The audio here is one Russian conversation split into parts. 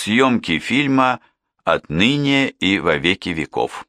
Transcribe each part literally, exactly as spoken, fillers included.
Съемки фильма «Отныне и во веки веков».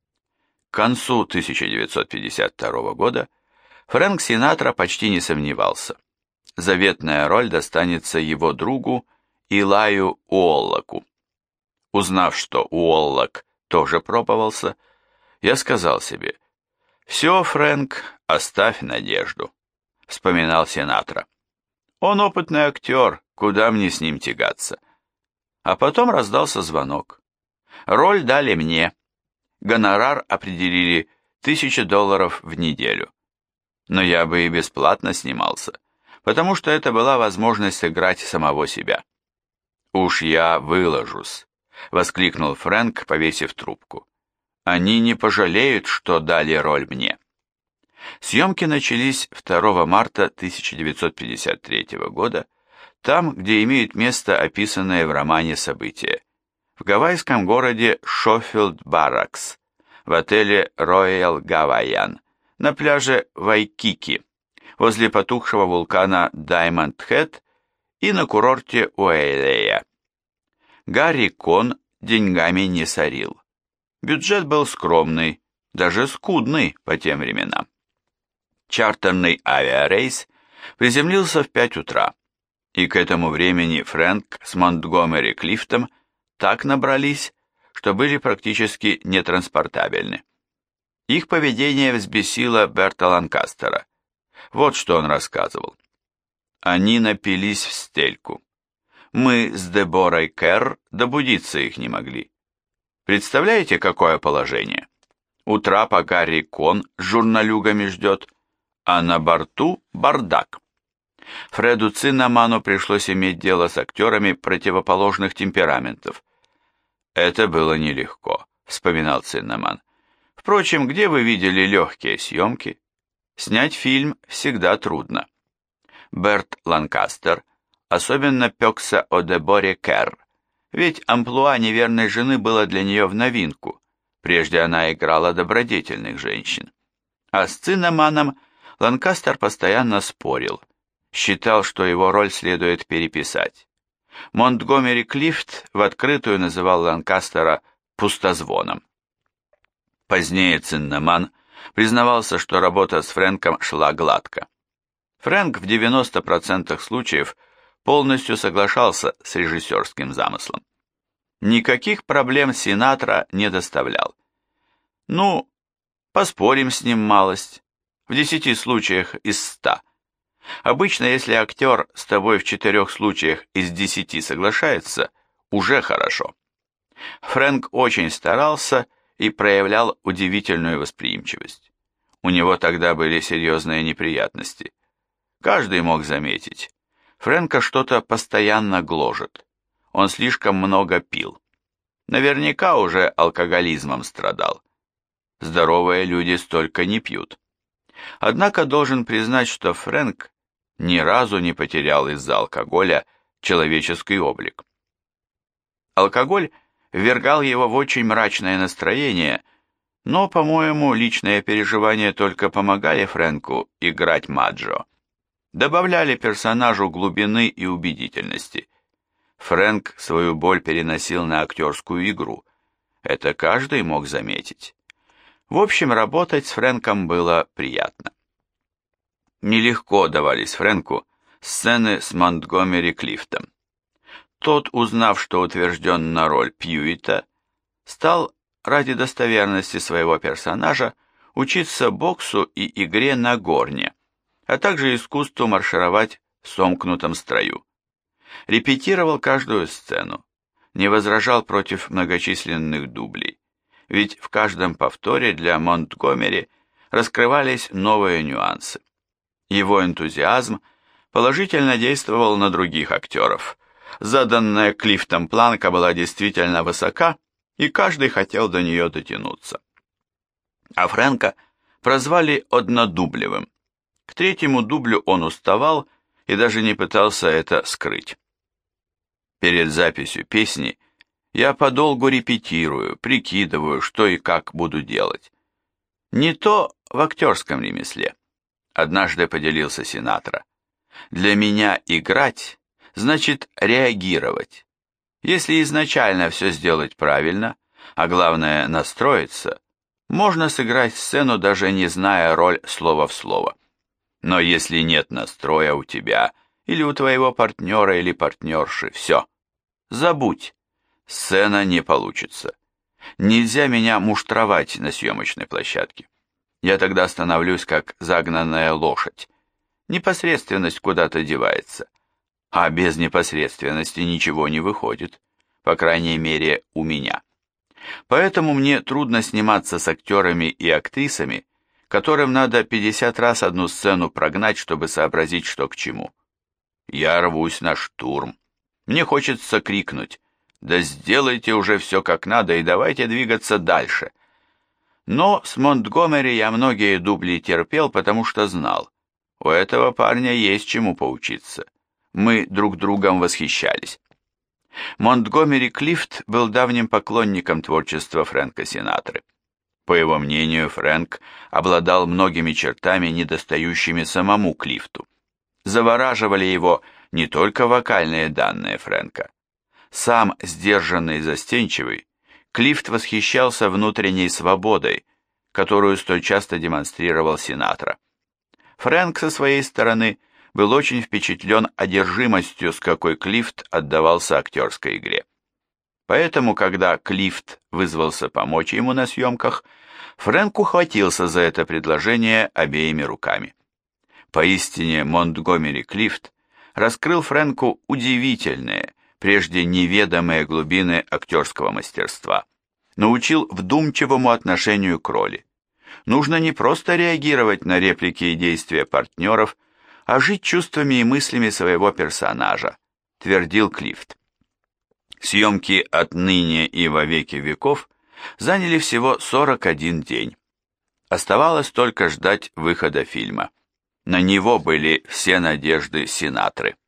К концу тысяча девятьсот пятьдесят второго года Фрэнк Синатра почти не сомневался. Заветная роль достанется его другу Илаю Уоллоку. Узнав, что Уоллок тоже пробовался, я сказал себе: «Все, Фрэнк, оставь надежду», — вспоминал Синатра. «Он опытный актер, куда мне с ним тягаться?» А потом раздался звонок. Роль дали мне. Гонорар определили тысяча долларов в неделю. Но я бы и бесплатно снимался, потому что это была возможность сыграть самого себя. «Уж я выложусь», — воскликнул Фрэнк, повесив трубку. «Они не пожалеют, что дали роль мне». Съемки начались второго марта тысяча девятьсот пятьдесят третьего года, там, где имеют место описанные в романе события, в гавайском городе Шоффилд-Барракс, в отеле Royal Gawaiian, на пляже Вайкики, возле потухшего вулкана Даймонд-Хед и на курорте Уэйлея. Гарри Кон деньгами не сорил. Бюджет был скромный, даже скудный по тем временам. Чартерный авиарейс приземлился в пять утра, и к этому времени Фрэнк с Монтгомери Клифтом так набрались, что были практически нетранспортабельны. Их поведение взбесило Берта Ланкастера. Вот что он рассказывал. Они напились в стельку. Мы с Деборой Керр добудиться их не могли. Представляете, какое положение? У трапа Гарри Кон с журналюгами ждет, а на борту бардак. Фреду Циннаману пришлось иметь дело с актерами противоположных темпераментов. «Это было нелегко», — вспоминал Циннаман. «Впрочем, где вы видели легкие съемки? Снять фильм всегда трудно». Берт Ланкастер особенно пекся о Деборе Керр, ведь амплуа неверной жены было для нее в новинку, прежде она играла добродетельных женщин. А с Циннаманом Ланкастер постоянно спорил, считал, что его роль следует переписать. Монтгомери Клифт в открытую называл Ланкастера пустозвоном. Позднее Циннаман признавался, что работа с Фрэнком шла гладко. Фрэнк в девяноста процентах случаев полностью соглашался с режиссерским замыслом. Никаких проблем Синатра не доставлял. Ну, поспорим с ним малость, в десяти случаях из ста. Обычно, если актер с тобой в четырех случаях из десяти соглашается, уже хорошо. Фрэнк очень старался и проявлял удивительную восприимчивость. У него тогда были серьезные неприятности. Каждый мог заметить, Фрэнка что-то постоянно гложет. Он слишком много пил. Наверняка уже алкоголизмом страдал. Здоровые люди столько не пьют. Однако должен признать, что Фрэнк ни разу не потерял из-за алкоголя человеческий облик. Алкоголь ввергал его в очень мрачное настроение, но, по-моему, личные переживания только помогали Фрэнку играть Маджо, добавляли персонажу глубины и убедительности. Фрэнк свою боль переносил на актерскую игру. Это каждый мог заметить. В общем, работать с Фрэнком было приятно. Нелегко давались Фрэнку сцены с Монтгомери Клифтом. Тот, узнав, что утвержден на роль Пьюита, стал ради достоверности своего персонажа учиться боксу и игре на горне, а также искусству маршировать в сомкнутом строю. Репетировал каждую сцену, не возражал против многочисленных дублей, ведь в каждом повторе для Монтгомери раскрывались новые нюансы. Его энтузиазм положительно действовал на других актеров. Заданная Клифтом планка была действительно высока, и каждый хотел до нее дотянуться. А Фрэнка прозвали однодублевым. К третьему дублю он уставал и даже не пытался это скрыть. Перед записью песни я подолгу репетирую, прикидываю, что и как буду делать. Не то в актерском ремесле. Однажды поделился Синатра. Для меня играть значит реагировать. Если изначально все сделать правильно, а главное настроиться, можно сыграть сцену, даже не зная роль слово в слово. Но если нет настроя у тебя или у твоего партнера или партнерши, все, забудь, сцена не получится. Нельзя меня муштровать на съемочной площадке. Я тогда становлюсь как загнанная лошадь. Непосредственность куда-то девается. А без непосредственности ничего не выходит, по крайней мере, у меня. Поэтому мне трудно сниматься с актерами и актрисами, которым надо пятьдесят раз одну сцену прогнать, чтобы сообразить, что к чему. Я рвусь на штурм. Мне хочется крикнуть: «Да сделайте уже все как надо и давайте двигаться дальше». Но с Монтгомери я многие дубли терпел, потому что знал, у этого парня есть чему поучиться. Мы друг другом восхищались. Монтгомери Клифт был давним поклонником творчества Фрэнка Синатры. По его мнению, Фрэнк обладал многими чертами, недостающими самому Клифту. Завораживали его не только вокальные данные Фрэнка. Сам сдержанный и застенчивый, Клифт восхищался внутренней свободой, которую столь часто демонстрировал Синатра. Фрэнк со своей стороны был очень впечатлен одержимостью, с какой Клифт отдавался актерской игре. Поэтому, когда Клифт вызвался помочь ему на съемках, Фрэнк ухватился за это предложение обеими руками. Поистине, Монтгомери Клифт раскрыл Фрэнку удивительные, прежде неведомые глубины актерского мастерства, научил вдумчивому отношению к роли. Нужно не просто реагировать на реплики и действия партнеров, а жить чувствами и мыслями своего персонажа, твердил Клифт. Съемки «Отныне и во веки веков» заняли всего сорок один день. Оставалось только ждать выхода фильма. На него были все надежды Синатры.